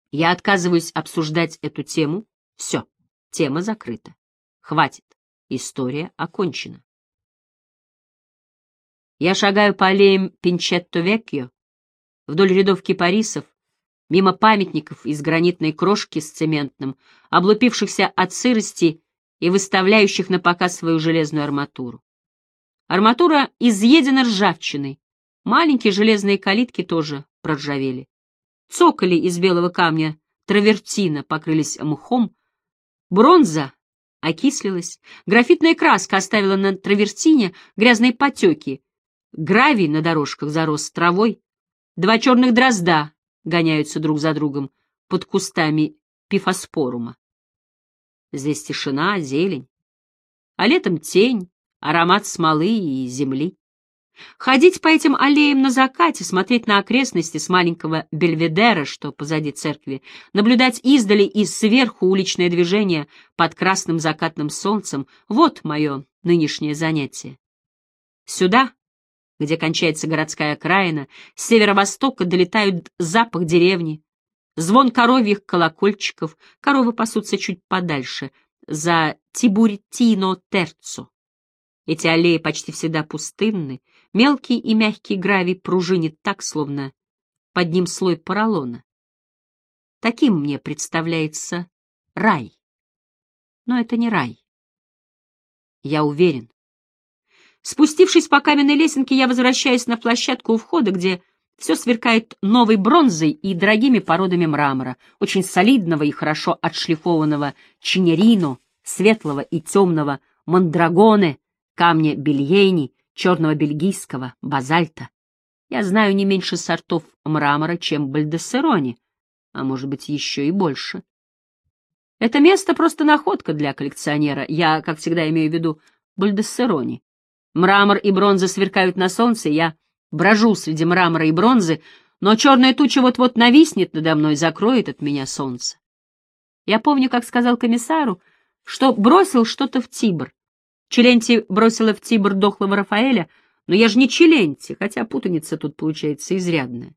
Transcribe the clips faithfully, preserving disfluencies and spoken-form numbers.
Я отказываюсь обсуждать эту тему. Все, тема закрыта. Хватит. История окончена. Я шагаю по аллеям Пинчетто-Веккио, вдоль рядов кипарисов, мимо памятников из гранитной крошки с цементным, облупившихся от сырости и выставляющих на показ свою железную арматуру. Арматура изъедена ржавчиной, маленькие железные калитки тоже проржавели. Цоколи из белого камня травертина покрылись мхом, бронза окислилась, графитная краска оставила на травертине грязные потеки, гравий на дорожках зарос травой, два черных дрозда гоняются друг за другом под кустами пифоспорума. Здесь тишина, зелень, а летом тень, аромат смолы и земли. Ходить по этим аллеям на закате, смотреть на окрестности с маленького бельведера, что позади церкви, наблюдать издали и сверху уличное движение под красным закатным солнцем — вот мое нынешнее занятие. Сюда, где кончается городская окраина, с северо-востока долетают запах деревни, звон коровьих колокольчиков, коровы пасутся чуть подальше, за Тибуртино-Терцо. Эти аллеи почти всегда пустынны, мелкий и мягкий гравий пружинит так, словно под ним слой поролона. Таким мне представляется рай. Но это не рай. Я уверен. Спустившись по каменной лесенке, я возвращаюсь на площадку у входа, где все сверкает новой бронзой и дорогими породами мрамора, очень солидного и хорошо отшлифованного чинерино, светлого и темного мандрагоне, камня бельейни, черного бельгийского, базальта. Я знаю не меньше сортов мрамора, чем бальдессерони, а может быть еще и больше. Это место просто находка для коллекционера. Я, как всегда, имею в виду бальдессерони. Мрамор и бронза сверкают на солнце, я брожу среди мрамора и бронзы, но черная туча вот-вот нависнет надо мной, закроет от меня солнце. Я помню, как сказал комиссару, что бросил что-то в Тибр. Челенти бросила в Тибр дохлого Рафаэля, но я же не Челенти, хотя путаница тут получается изрядная.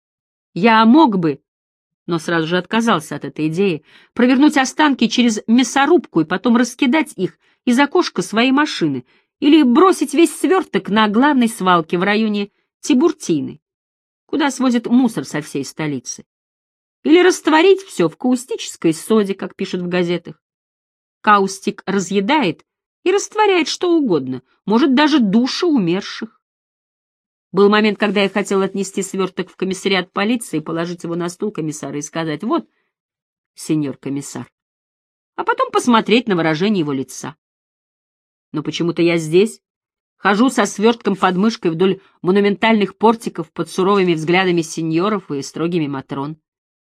Я мог бы, но сразу же отказался от этой идеи, провернуть останки через мясорубку и потом раскидать их из окошка своей машины или бросить весь сверток на главной свалке в районе Тибуртины, куда свозят мусор со всей столицы, или растворить все в каустической соде, как пишут в газетах. Каустик разъедает и растворяет что угодно, может, даже души умерших. Был момент, когда я хотел отнести сверток в комиссариат полиции, положить его на стул комиссара и сказать: «Вот, сеньор комиссар», а потом посмотреть на выражение его лица. Но почему-то я здесь, хожу со свертком под мышкой вдоль монументальных портиков под суровыми взглядами сеньоров и строгими матрон.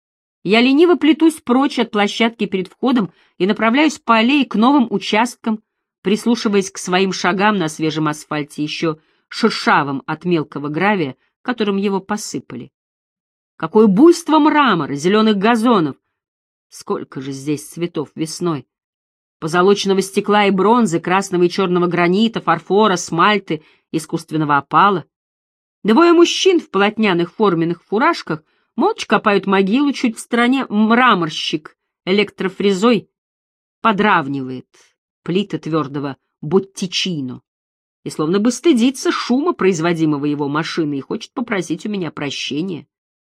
Я лениво плетусь прочь от площадки перед входом и направляюсь по аллее к новым участкам, прислушиваясь к своим шагам на свежем асфальте, еще шершавым от мелкого гравия, которым его посыпали. Какое буйство мрамора, зеленых газонов! Сколько же здесь цветов весной! Позолоченного стекла и бронзы, красного и черного гранита, фарфора, смальты, искусственного опала. Двое мужчин в полотняных форменных фуражках молча копают могилу, чуть в стороне мраморщик электрофрезой подравнивает плиты твердого боттичино и словно бы стыдится шума, производимого его машиной, и хочет попросить у меня прощения.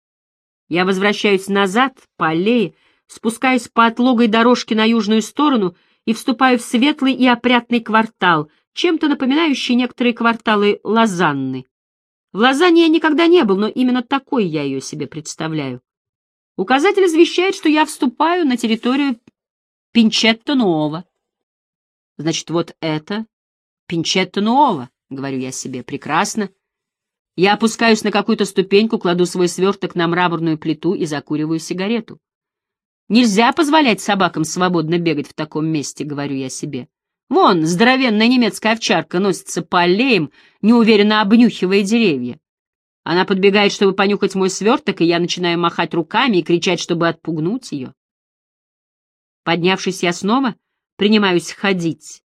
Я возвращаюсь назад по аллее, спускаюсь по отлогой дорожке на южную сторону и вступаю в светлый и опрятный квартал, чем-то напоминающий некоторые кварталы Лозанны. В Лозанне я никогда не был, но именно такой я ее себе представляю. Указатель извещает, что я вступаю на территорию Пинчетто-Нуово. Значит, вот это Пинчетто-Нуово, говорю я себе, прекрасно. Я опускаюсь на какую-то ступеньку, кладу свой сверток на мраморную плиту и закуриваю сигарету. Нельзя позволять собакам свободно бегать в таком месте, говорю я себе. Вон, здоровенная немецкая овчарка носится по аллеям, неуверенно обнюхивая деревья. Она подбегает, чтобы понюхать мой сверток, и я начинаю махать руками и кричать, чтобы отпугнуть ее. Поднявшись, я снова принимаюсь ходить.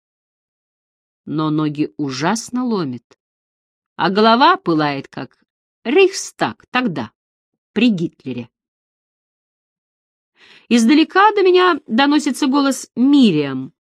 Но ноги ужасно ломит, а голова пылает, как Рейхстаг тогда, при Гитлере. Издалека до меня доносится голос Мириам.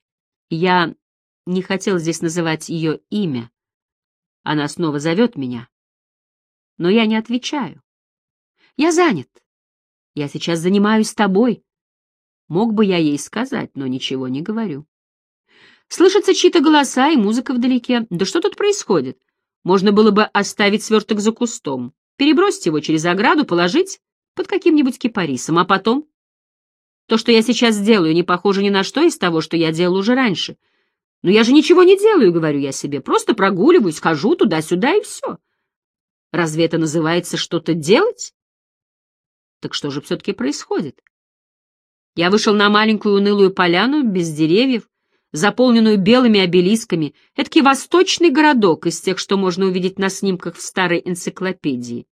Я не хотел здесь называть ее имя. Она снова зовет меня. Но я не отвечаю. Я занят. Я сейчас занимаюсь тобой. Мог бы я ей сказать, но ничего не говорю. Слышатся чьи-то голоса и музыка вдалеке. Да что тут происходит? Можно было бы оставить сверток за кустом, перебросить его через ограду, положить под каким-нибудь кипарисом, а потом... То, что я сейчас делаю, не похоже ни на что из того, что я делал уже раньше. Но я же ничего не делаю, говорю я себе, просто прогуливаюсь, хожу туда-сюда и все. Разве это называется что-то делать? Так что же все-таки происходит? Я вышел на маленькую унылую поляну без деревьев, заполненную белыми обелисками, эдакий восточный городок из тех, что можно увидеть на снимках в старой энциклопедии.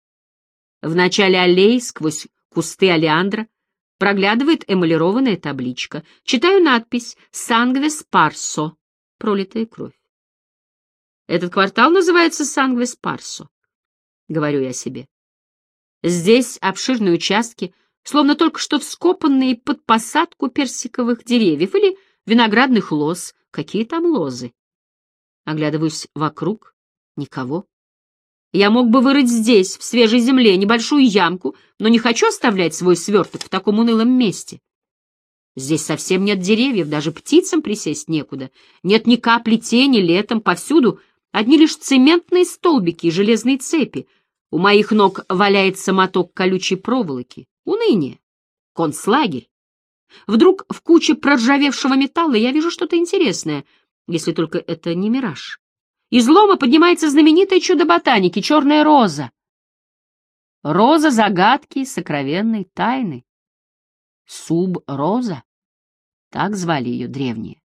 В начале аллеи, сквозь кусты олеандра, проглядывает эмалированная табличка. Читаю надпись «Сангве Спарсо» — пролитая кровь. Этот квартал называется Сангве Спарсо, говорю я себе. Здесь обширные участки, словно только что вскопанные под посадку персиковых деревьев или виноградных лоз. Какие там лозы? Оглядываюсь вокруг. Никого. Я мог бы вырыть здесь, в свежей земле, небольшую ямку, но не хочу оставлять свой сверток в таком унылом месте. Здесь совсем нет деревьев, даже птицам присесть некуда. Нет ни капли тени летом, повсюду одни лишь цементные столбики и железные цепи. У моих ног валяется моток колючей проволоки. Уныние. Концлагерь. Вдруг в куче проржавевшего металла я вижу что-то интересное, если только это не мираж. Из лома поднимается знаменитое чудо ботаники — черная роза. Роза загадки, сокровенной тайны. Суб-роза. Так звали ее древние.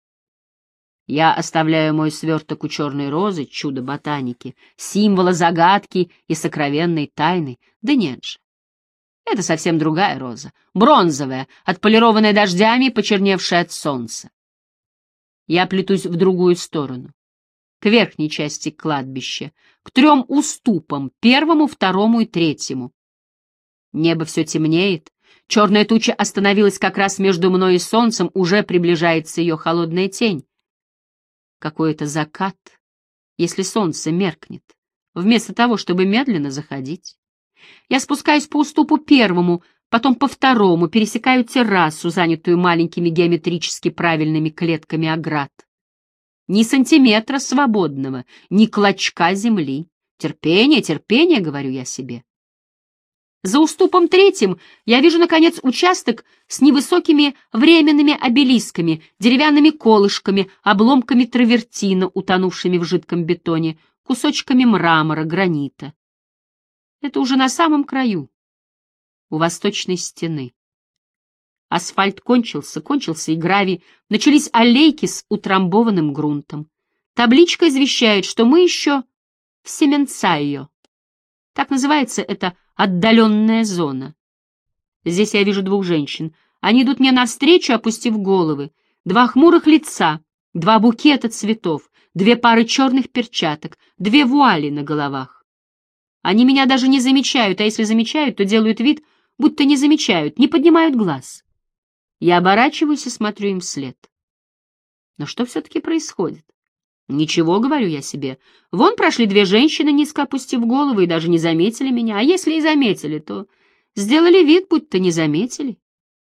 Я оставляю мой сверток у черной розы, чудо ботаники, символа загадки и сокровенной тайны. Да нет же. Это совсем другая роза, бронзовая, отполированная дождями и почерневшая от солнца. Я плетусь в другую сторону, к верхней части кладбища, к трем уступам, первому, второму и третьему. Небо все темнеет, черная туча остановилась как раз между мной и солнцем, уже приближается ее холодная тень. Какой-то закат, если солнце меркнет, вместо того, чтобы медленно заходить. Я спускаюсь по уступу первому, потом по второму, пересекаю террасу, занятую маленькими геометрически правильными клетками оград. Ни сантиметра свободного, ни клочка земли. Терпение, терпение, говорю я себе. За уступом третьим я вижу, наконец, участок с невысокими временными обелисками, деревянными колышками, обломками травертина, утонувшими в жидком бетоне, кусочками мрамора, гранита. Это уже на самом краю, у восточной стены. Асфальт кончился, кончился и гравий, начались аллейки с утрамбованным грунтом. Табличка извещает, что мы еще в Семенцайо. Так называется эта отдаленная зона. Здесь я вижу двух женщин. Они идут мне навстречу, опустив головы. Два хмурых лица, два букета цветов, две пары черных перчаток, две вуали на головах. Они меня даже не замечают, а если замечают, то делают вид, будто не замечают, не поднимают глаз. Я оборачиваюсь и смотрю им вслед. Но что все-таки происходит? Ничего, говорю я себе. Вон прошли две женщины, низко опустив головы, и даже не заметили меня. А если и заметили, то сделали вид, будто не заметили.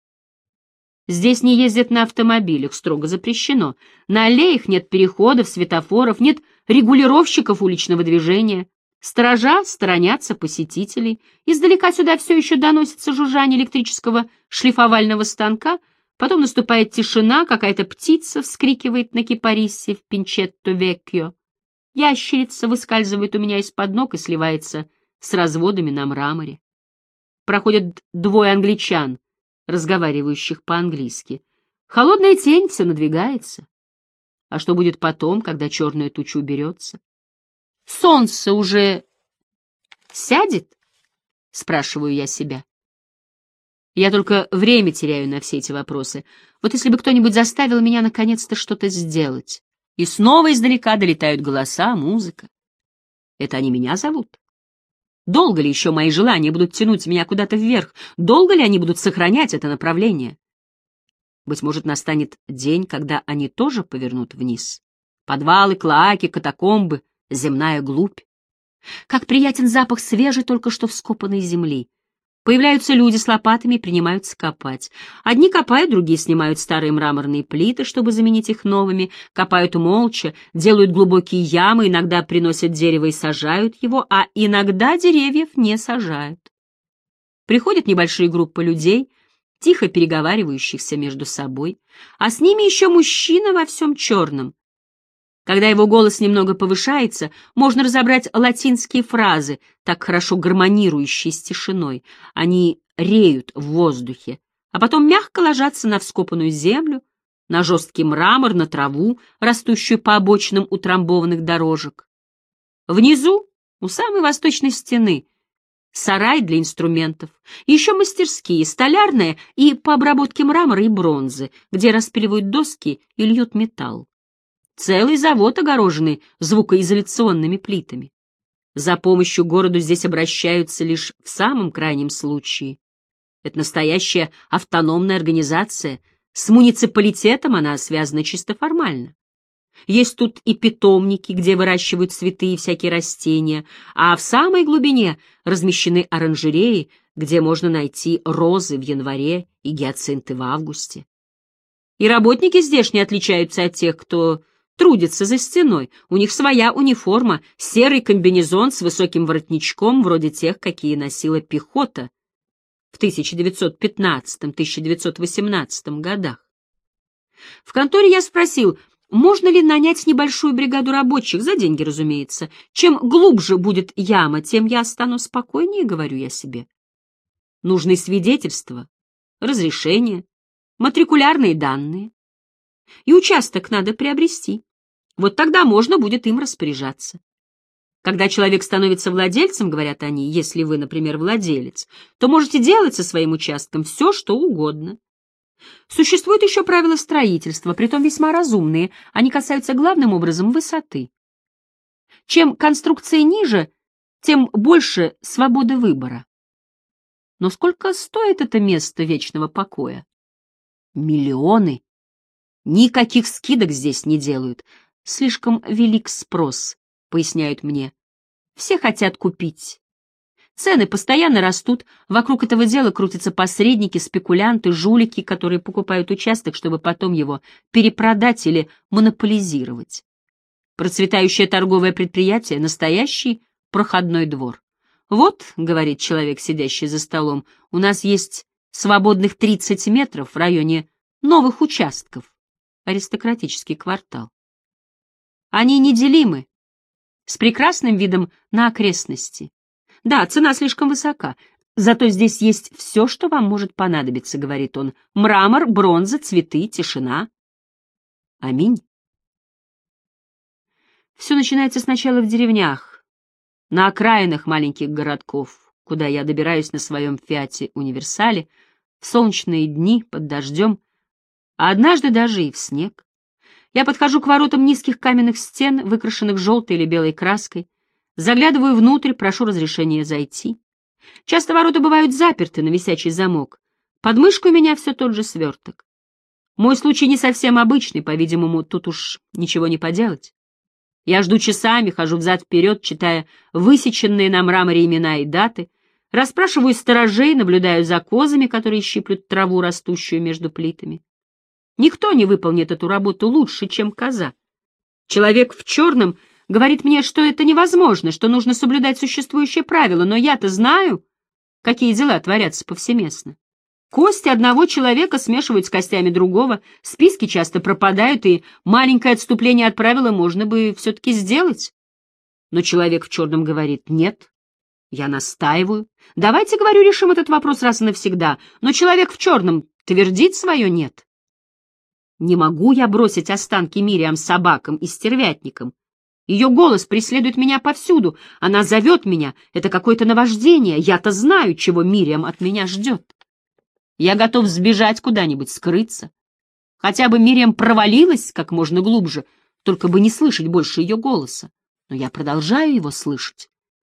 Здесь не ездят на автомобилях, строго запрещено. На аллеях нет переходов, светофоров, нет регулировщиков уличного движения. Сторожа сторонятся посетителей. Издалека сюда все еще доносится жужжание электрического шлифовального станка. Потом наступает тишина, какая-то птица вскрикивает на кипарисе в Пинчетто-Веккио. Ящерица выскальзывает у меня из-под ног и сливается с разводами на мраморе. Проходят двое англичан, разговаривающих по-английски. Холодная тень все надвигается. А что будет потом, когда черная туча уберется? Солнце уже сядет? Спрашиваю я себя. Я только время теряю на все эти вопросы. Вот если бы кто-нибудь заставил меня наконец-то что-то сделать. И снова издалека долетают голоса, музыка. Это они меня зовут? Долго ли еще мои желания будут тянуть меня куда-то вверх? Долго ли они будут сохранять это направление? Быть может, настанет день, когда они тоже повернут вниз. Подвалы, клоаки, катакомбы, земная глубь. Как приятен запах свежей, только что вскопанной земли. Появляются люди с лопатами и принимаются копать. Одни копают, другие снимают старые мраморные плиты, чтобы заменить их новыми, копают молча, делают глубокие ямы, иногда приносят дерево и сажают его, а иногда деревьев не сажают. Приходят небольшие группы людей, тихо переговаривающихся между собой, а с ними еще мужчина во всем черном. Когда его голос немного повышается, можно разобрать латинские фразы, так хорошо гармонирующие с тишиной. Они реют в воздухе, а потом мягко ложатся на вскопанную землю, на жесткий мрамор, на траву, растущую по обочинам утрамбованных дорожек. Внизу, у самой восточной стены, сарай для инструментов, еще мастерские, столярная и по обработке мрамора и бронзы, где распиливают доски и льют металл. Целый завод, огороженный звукоизоляционными плитами. За помощью городу здесь обращаются лишь в самом крайнем случае. Это настоящая автономная организация. С муниципалитетом она связана чисто формально. Есть тут и питомники, где выращивают цветы и всякие растения, а в самой глубине размещены оранжереи, где можно найти розы в январе и гиацинты в августе. И работники здешние отличаются от тех, кто трудится за стеной. У них своя униформа, серый комбинезон с высоким воротничком, вроде тех, какие носила пехота в тысяча девятьсот пятнадцатом — тысяча девятьсот восемнадцатом годах. В конторе я спросил, можно ли нанять небольшую бригаду рабочих, за деньги, разумеется. Чем глубже будет яма, тем я стану спокойнее, говорю я себе. Нужны свидетельства, разрешения, матрикулярные данные. И участок надо приобрести. Вот тогда можно будет им распоряжаться. Когда человек становится владельцем, говорят они, если вы, например, владелец, то можете делать со своим участком все, что угодно. Существуют еще правила строительства, притом весьма разумные, они касаются главным образом высоты. Чем конструкция ниже, тем больше свободы выбора. Но сколько стоит это место вечного покоя? Миллионы. Никаких скидок здесь не делают. Слишком велик спрос, поясняют мне. Все хотят купить. Цены постоянно растут, вокруг этого дела крутятся посредники, спекулянты, жулики, которые покупают участок, чтобы потом его перепродать или монополизировать. Процветающее торговое предприятие — настоящий проходной двор. «Вот, — говорит человек, сидящий за столом, — у нас есть свободных тридцать метров в районе новых участков. Аристократический квартал. Они неделимы, с прекрасным видом на окрестности. Да, цена слишком высока, зато здесь есть все, что вам может понадобиться, — говорит он. Мрамор, бронза, цветы, тишина. Аминь. Все начинается сначала в деревнях, на окраинах маленьких городков, куда я добираюсь на своем Фиате Универсале в солнечные дни под дождем, а однажды даже и в снег. Я подхожу к воротам низких каменных стен, выкрашенных желтой или белой краской, заглядываю внутрь, прошу разрешения зайти. Часто ворота бывают заперты на висячий замок. Под мышкой у меня все тот же сверток. Мой случай не совсем обычный, по-видимому, тут уж ничего не поделать. Я жду часами, хожу взад-вперед, читая высеченные на мраморе имена и даты, расспрашиваю сторожей, наблюдаю за козами, которые щиплют траву, растущую между плитами. Никто не выполнит эту работу лучше, чем коза. Человек в черном говорит мне, что это невозможно, что нужно соблюдать существующие правила, но я-то знаю, какие дела творятся повсеместно. Кости одного человека смешивают с костями другого, списки часто пропадают, и маленькое отступление от правила можно бы все-таки сделать. Но человек в черном говорит: нет, я настаиваю. Давайте, говорю, решим этот вопрос раз и навсегда. Но человек в черном твердит свое «нет». Не могу я бросить останки Мириам собакам и стервятникам. Ее голос преследует меня повсюду. Она зовет меня. Это какое-то наваждение. Я-то знаю, чего Мириам от меня ждет. Я готов сбежать куда-нибудь, скрыться. Хотя бы Мириам провалилась как можно глубже, только бы не слышать больше ее голоса. Но я продолжаю его слышать.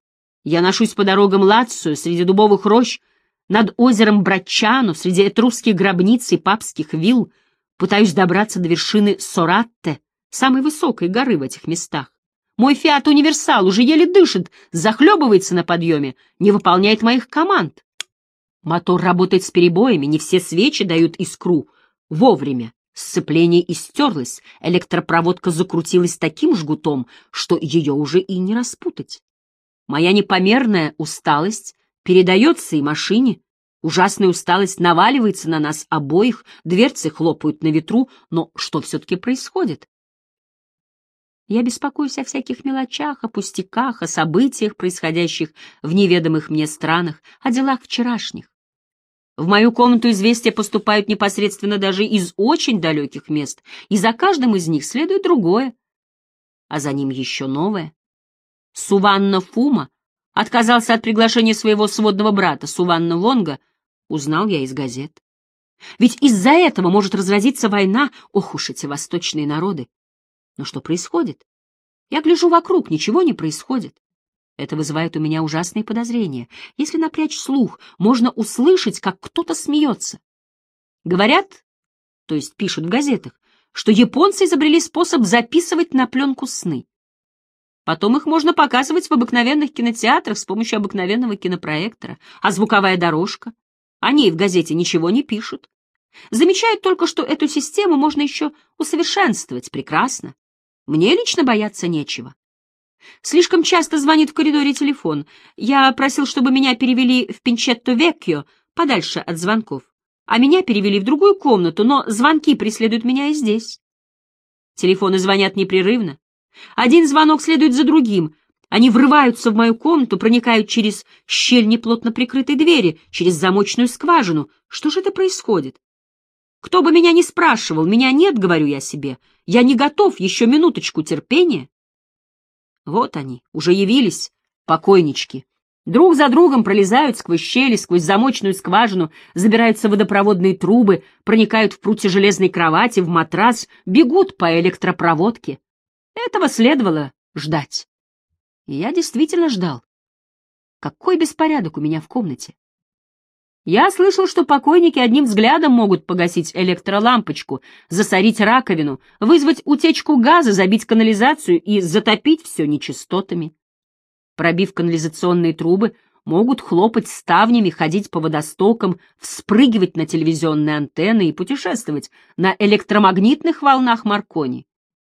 Я ношусь по дорогам Лацио, среди дубовых рощ, над озером Браччано, среди этрусских гробниц и папских вилл, пытаюсь добраться до вершины Соратте, самой высокой горы в этих местах. Мой «Фиат Универсал» уже еле дышит, захлебывается на подъеме, не выполняет моих команд. Мотор работает с перебоями, не все свечи дают искру вовремя. Сцепление истерлось, электропроводка закрутилась таким жгутом, что ее уже и не распутать. Моя непомерная усталость передается и машине. Ужасная усталость наваливается на нас обоих, дверцы хлопают на ветру, но что все-таки происходит? Я беспокоюсь о всяких мелочах, о пустяках, о событиях, происходящих в неведомых мне странах, о делах вчерашних. В мою комнату известия поступают непосредственно даже из очень далеких мест, и за каждым из них следует другое, а за ним еще новое. Суванна Фума отказался от приглашения своего сводного брата Суванна Вонга, узнал я из газет. Ведь из-за этого может разразиться война, ох уж эти восточные народы. Но что происходит? Я гляжу вокруг, ничего не происходит. Это вызывает у меня ужасные подозрения. Если напрячь слух, можно услышать, как кто-то смеется. Говорят, то есть пишут в газетах, что японцы изобрели способ записывать на пленку сны. Потом их можно показывать в обыкновенных кинотеатрах с помощью обыкновенного кинопроектора. А звуковая дорожка? О ней в газете ничего не пишут. Замечают только, что эту систему можно еще усовершенствовать. Прекрасно. Мне лично бояться нечего. Слишком часто звонит в коридоре телефон. Я просил, чтобы меня перевели в Пинчетто-Веккио, подальше от звонков. А меня перевели в другую комнату, но звонки преследуют меня и здесь. Телефоны звонят непрерывно. Один звонок следует за другим. Они врываются в мою комнату, проникают через щель неплотно прикрытой двери, через замочную скважину. Что же это происходит? Кто бы меня ни спрашивал, меня нет, говорю я себе. Я не готов, еще минуточку терпения. Вот они, уже явились, покойнички. Друг за другом пролезают сквозь щели, сквозь замочную скважину, забираются в водопроводные трубы, проникают в прутья железной кровати, в матрас, бегут по электропроводке. Этого следовало ждать. И я действительно ждал. Какой беспорядок у меня в комнате. Я слышал, что покойники одним взглядом могут погасить электролампочку, засорить раковину, вызвать утечку газа, забить канализацию и затопить все нечистотами. Пробив канализационные трубы, могут хлопать ставнями, ходить по водостокам, вспрыгивать на телевизионные антенны и путешествовать на электромагнитных волнах Маркони.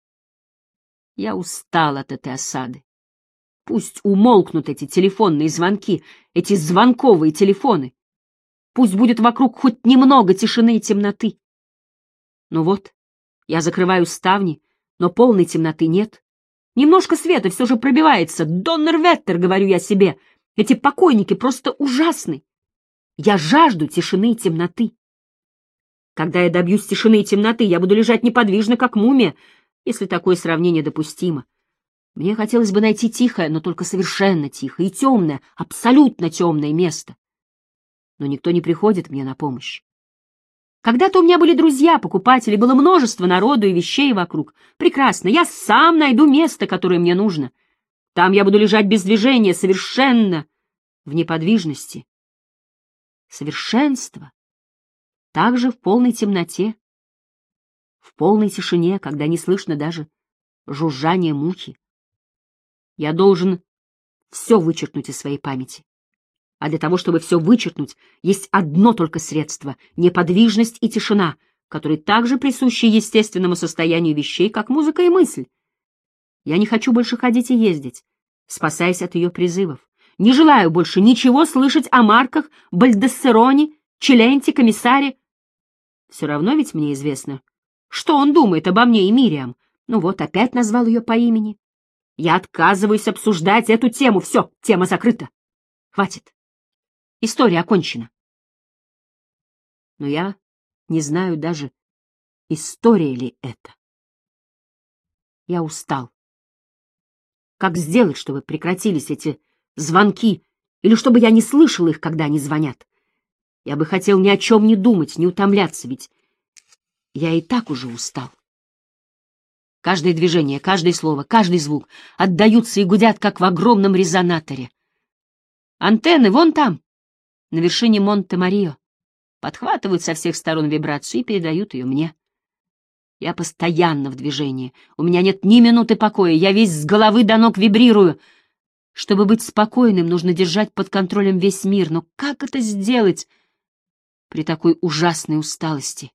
Я устал от этой осады. Пусть умолкнут эти телефонные звонки, эти звонковые телефоны. Пусть будет вокруг хоть немного тишины и темноты. Ну вот, я закрываю ставни, но полной темноты нет. Немножко света все же пробивается. Доннерветтер, говорю я себе, эти покойники просто ужасны. Я жажду тишины и темноты. Когда я добьюсь тишины и темноты, я буду лежать неподвижно, как мумия, если такое сравнение допустимо. Мне хотелось бы найти тихое, но только совершенно тихое и темное, абсолютно темное место. Но никто не приходит мне на помощь. Когда-то у меня были друзья, покупатели, было множество народу и вещей вокруг. Прекрасно, я сам найду место, которое мне нужно. Там я буду лежать без движения, совершенно в неподвижности. Совершенство. Также в полной темноте, в полной тишине, когда не слышно даже жужжания мухи. Я должен все вычеркнуть из своей памяти. А для того, чтобы все вычеркнуть, есть одно только средство — неподвижность и тишина, которые также присущи естественному состоянию вещей, как музыка и мысль. Я не хочу больше ходить и ездить, спасаясь от ее призывов. Не желаю больше ничего слышать о Марках, Бальдессероне, Челенте, комиссаре. Все равно ведь мне известно, что он думает обо мне и Мириам. Ну вот, опять назвал ее по имени. Я отказываюсь обсуждать эту тему. Все, тема закрыта. Хватит. История окончена. Но я не знаю даже, история ли это. Я устал. Как сделать, чтобы прекратились эти звонки, или чтобы я не слышал их, когда они звонят? Я бы хотел ни о чем не думать, не утомляться, ведь я и так уже устал. Каждое движение, каждое слово, каждый звук отдаются и гудят, как в огромном резонаторе. Антенны вон там, на вершине Монте-Марио, подхватывают со всех сторон вибрацию и передают ее мне. Я постоянно в движении, у меня нет ни минуты покоя, я весь с головы до ног вибрирую. Чтобы быть спокойным, нужно держать под контролем весь мир, но как это сделать при такой ужасной усталости?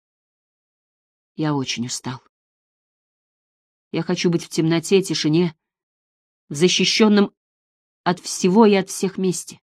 Я очень устал. Я хочу быть в темноте, тишине, в защищенном от всего и от всех месте.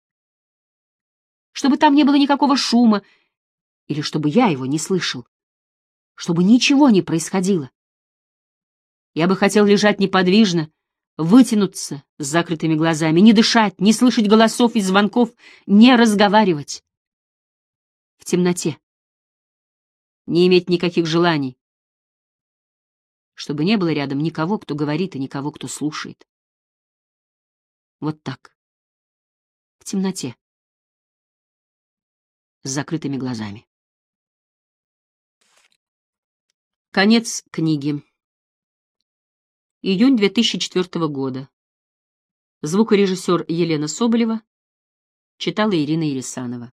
Чтобы там не было никакого шума, или чтобы я его не слышал, чтобы ничего не происходило. Я бы хотел лежать неподвижно, вытянуться с закрытыми глазами, не дышать, не слышать голосов и звонков, не разговаривать. В темноте. Не иметь никаких желаний. Чтобы не было рядом никого, кто говорит, и никого, кто слушает. Вот так. В темноте. С закрытыми глазами. Конец книги. Июнь две тысячи четвёртого года. Звукорежиссер Елена Соболева. Читала Ирина Ересанова.